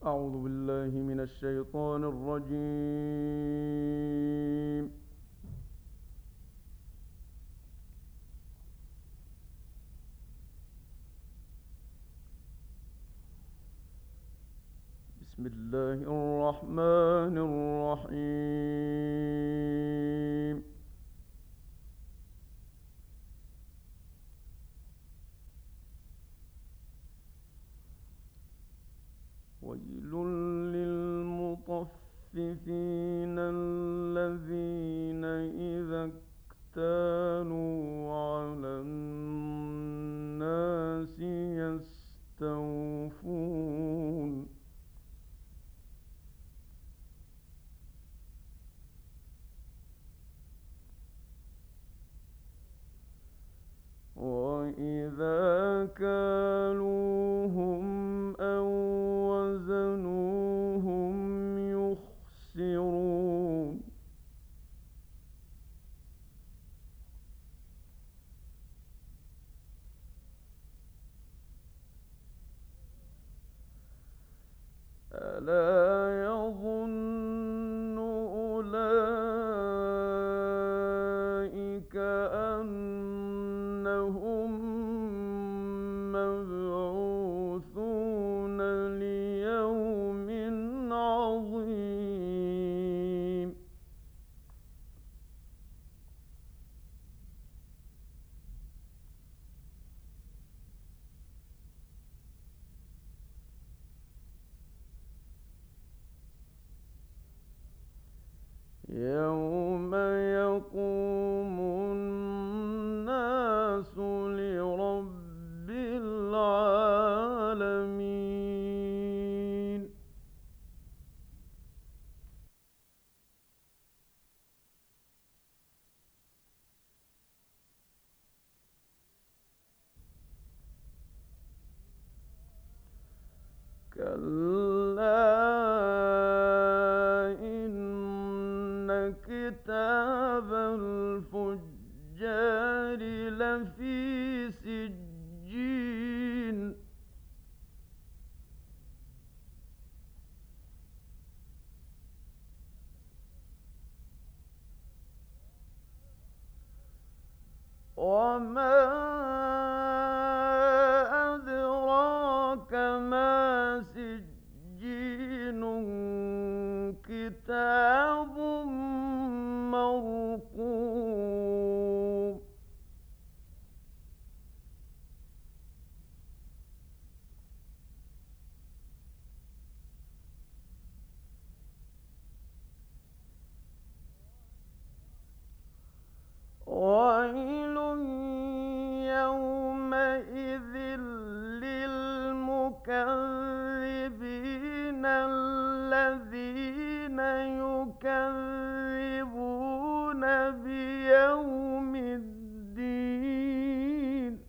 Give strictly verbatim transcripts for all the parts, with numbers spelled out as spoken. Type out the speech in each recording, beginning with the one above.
أعوذ بالله من الشيطان الرجيم. بسم الله الرحمن الرحيم. ويل للمطففين الذين إذا اكتالوا على الناس يستوفون وإذا كالوهم أو وزنوهم يخسرون ألا يظن أولئك أنهم مبعوثون ليوم عظيم يوم يقوم الناس لرب العالمين كلا إن كتاب الفجار لفي سجين وما أدراك ما سجين كتاب مرقوم ويل يومئذ للمكذبين الذين يكذبون بيوم الدين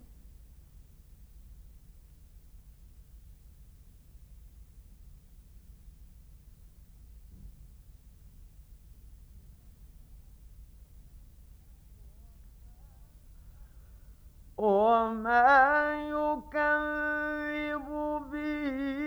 وما يكذب به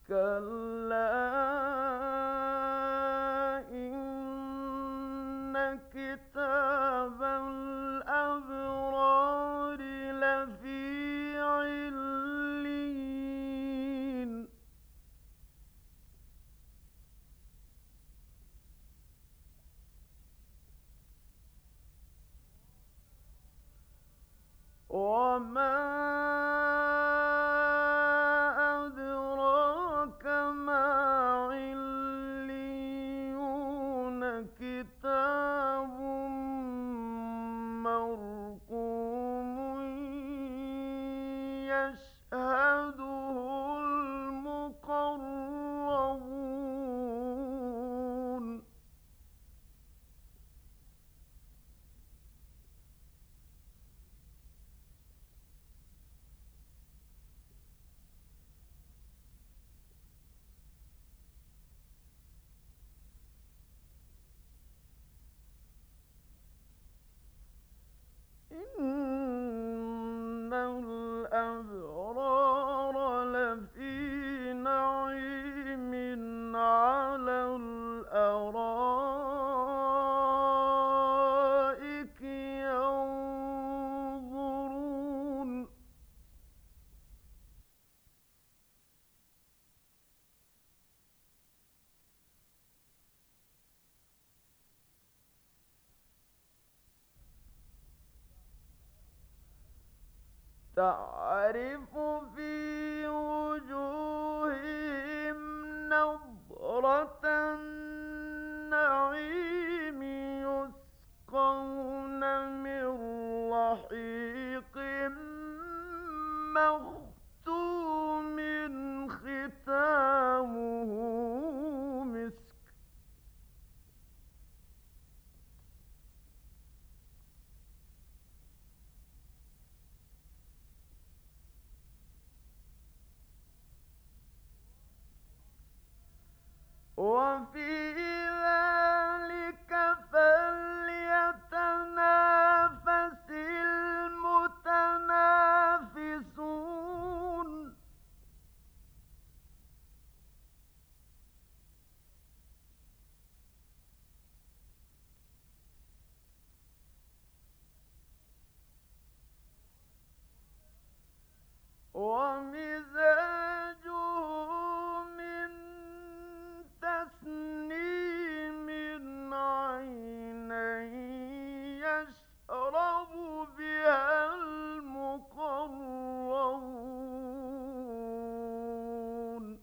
كلا إن كتاب الأبرار لفي عليين وما أدراك ما عليون كتاب مرقوم يشهده المقربون إن الأبرار لفي نعيم على الأرائك ينظرون تعرف في وجوههم نضرة النعيم يسقون من رحيق مختوم ختامه مسك وفي ذلك فليتنافس المتنافسون ومزاجه من تسنيم عينا يشرب بها المقربون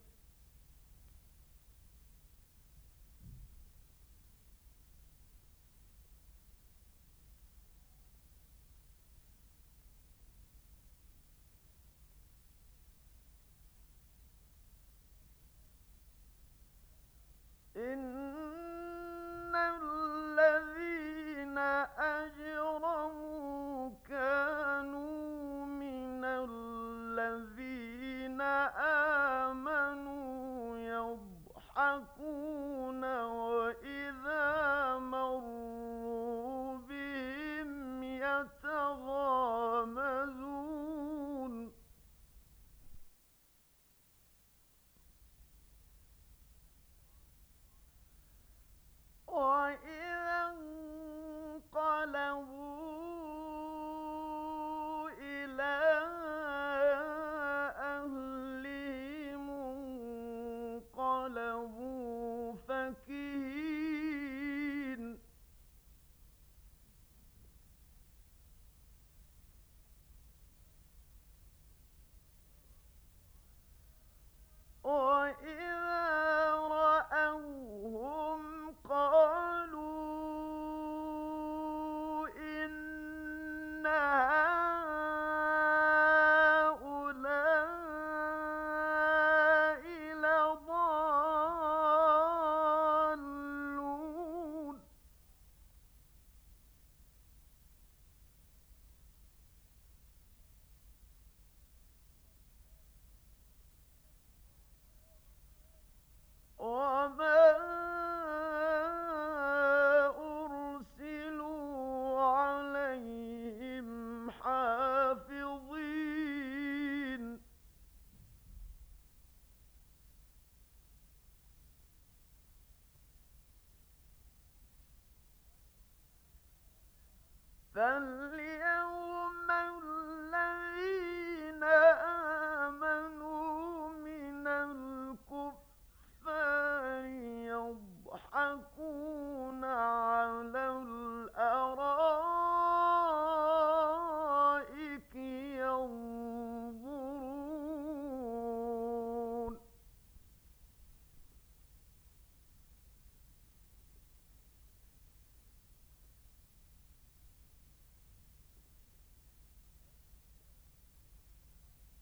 إن الذين أجرموا كانوا من الذين آمنوا يضحكون وإذا مروا بهم يتغامزون وإذا انقلبوا إلى أهلهم انقلبوا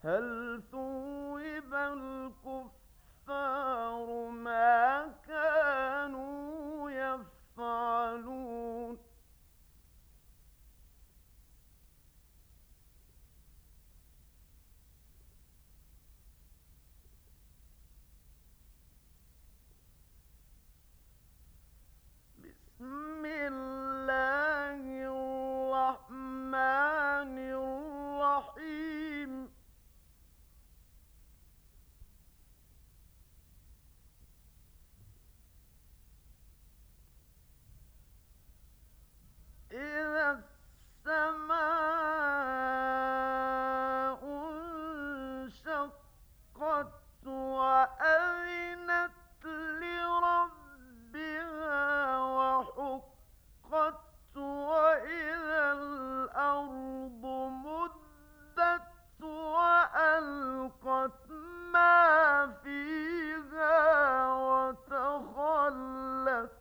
هل ثوب الكفار ما كانوا يفعلون بسم الله الرحمن الرحيم إذا السماء انشقت وأذنت لربها وحقت وإذا الأرض مدت وألقت ما فيها وتخلت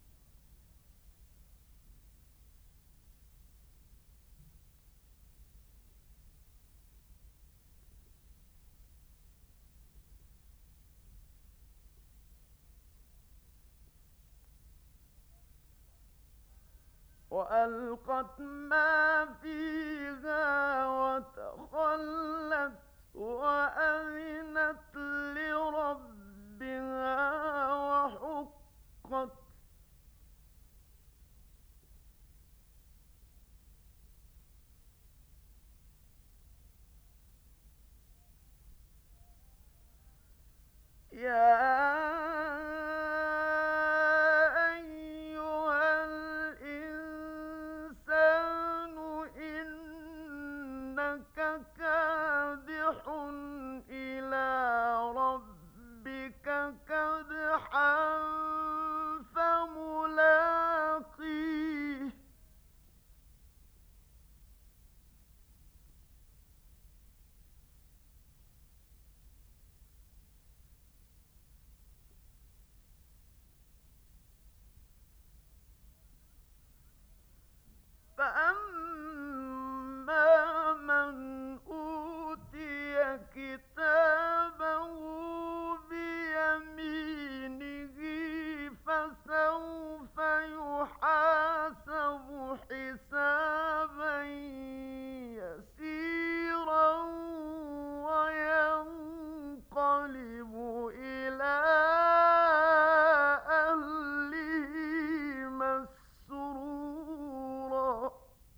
وألقت ما فيها وتخلت وأذنت لربها وحقت يا أيها الإنسان إنك كادح إلى ربك كدحا فملاقيه فأما من أوتي كتابه بيمينه فسوف يحاسب حسابا يسيرا وينقلب إلى أهله مسرورا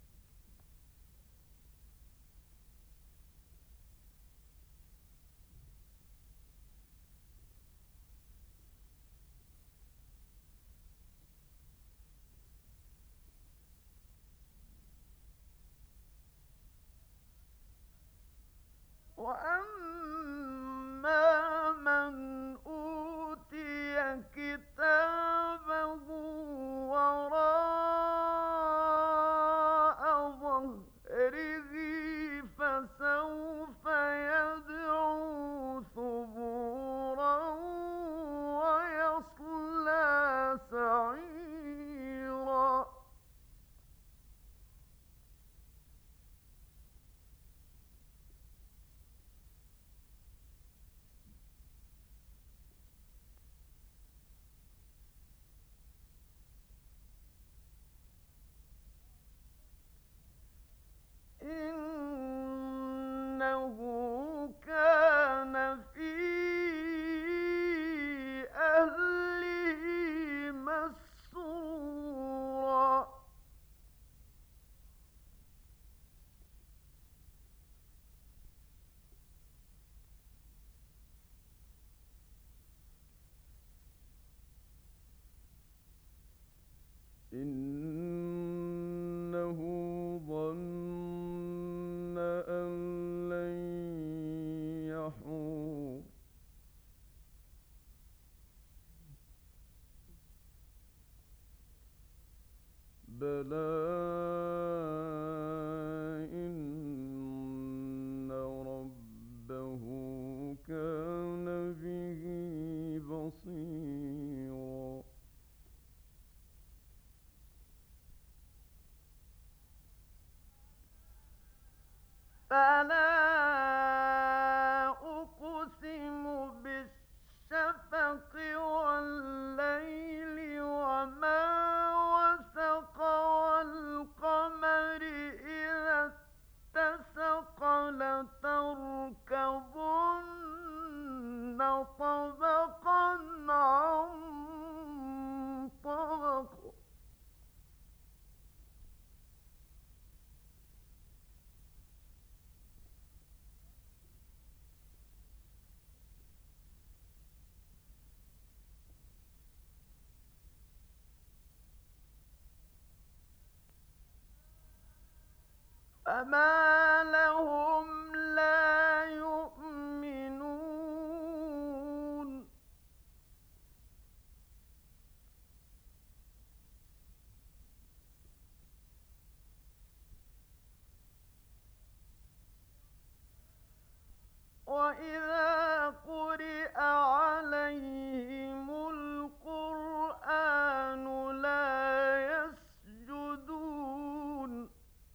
وأما من أوتي كتابه وراء ظهره فسوف يدعو ثبورا ويصلى سعيرا إنه كان في أهله مسرورا إنه ظن أن لن يحور بلى إن ربه كان به بصيرا فلا فما لهم لا يؤمنون وإذا قرئ عليهم القرآن لا يسجدون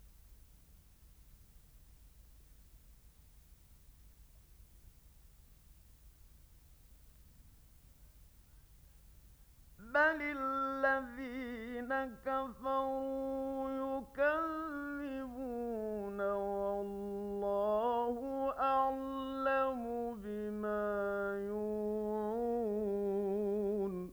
بل الذين كفروا يكذبون والله أعلم بما يوعون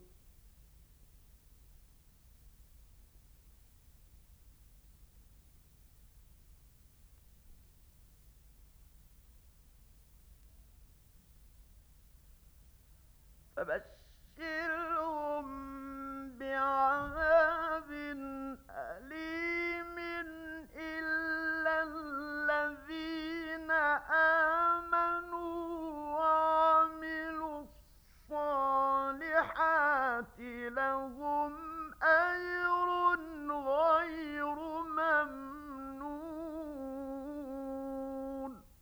فبشرهم بعذاب أليم إلا الذين آمنوا وعملوا الصالحات لهم أجر غير ممنون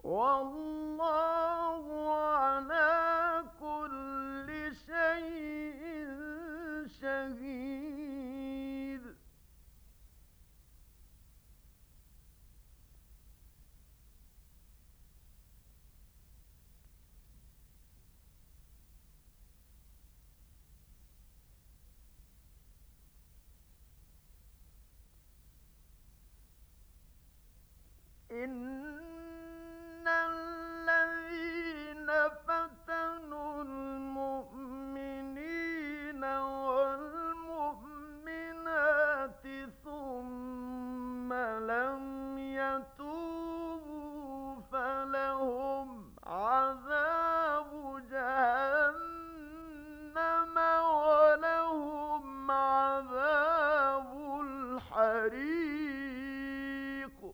والله على كل شيء شهيد. إن الذين فتنوا المؤمنين والمؤمنات ثم لم يتوبوا فلهم عذاب جهنم ولهم عذاب الحريق.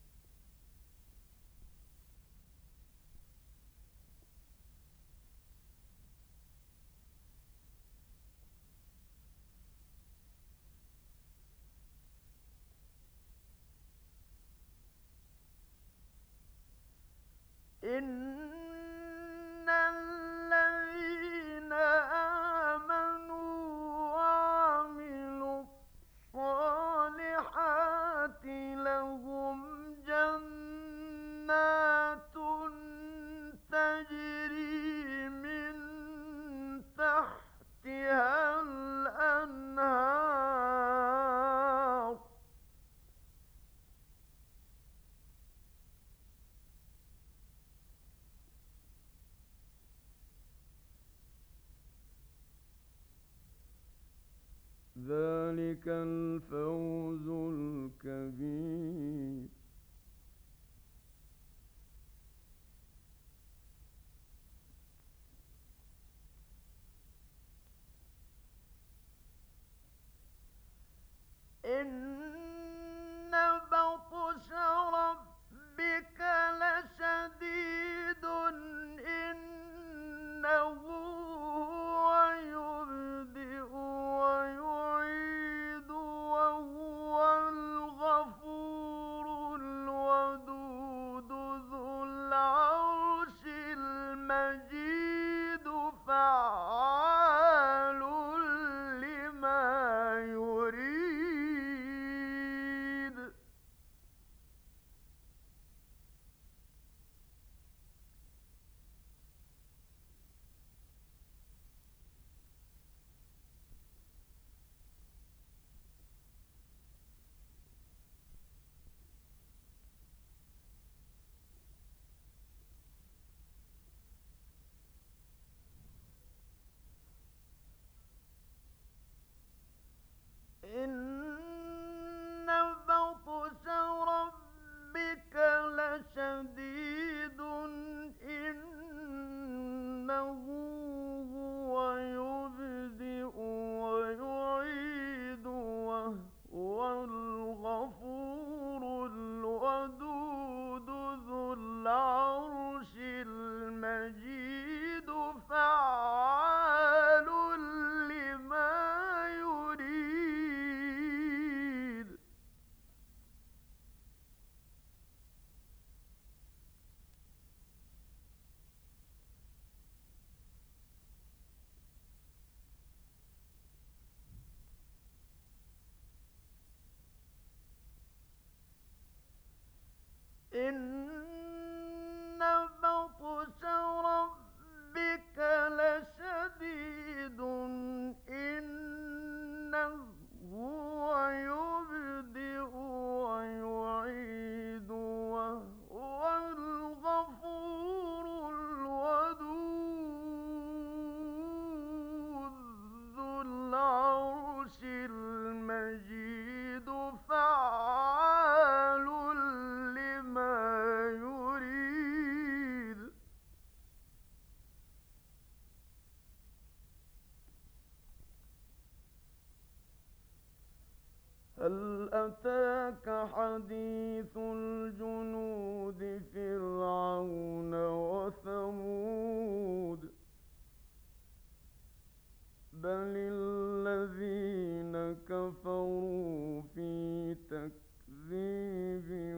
إن الذين آمنوا وعملوا الصالحات لهم جنات تجري من تحتها الأنهار ذلك الفوز الكبير. إن بطش ربك لشديد إنه هو يبدئ ويعيد وهو الغفور الودود ذو العرش المجيد فعال لما يريد. إن بطش ربك لشديد إنه هو يبدئ ويعيد وهو الغفور الودود ذو العرش المجيد فعال لما يريد. إن بطش ربك لشديد إنه هو يبدئ ويعيد وهو الغفور الودود ذو العرش المجيد فعال لما يريد. هل أتاك حديث الجنود فرعون وثمود بل الذين كفروا في تكذيب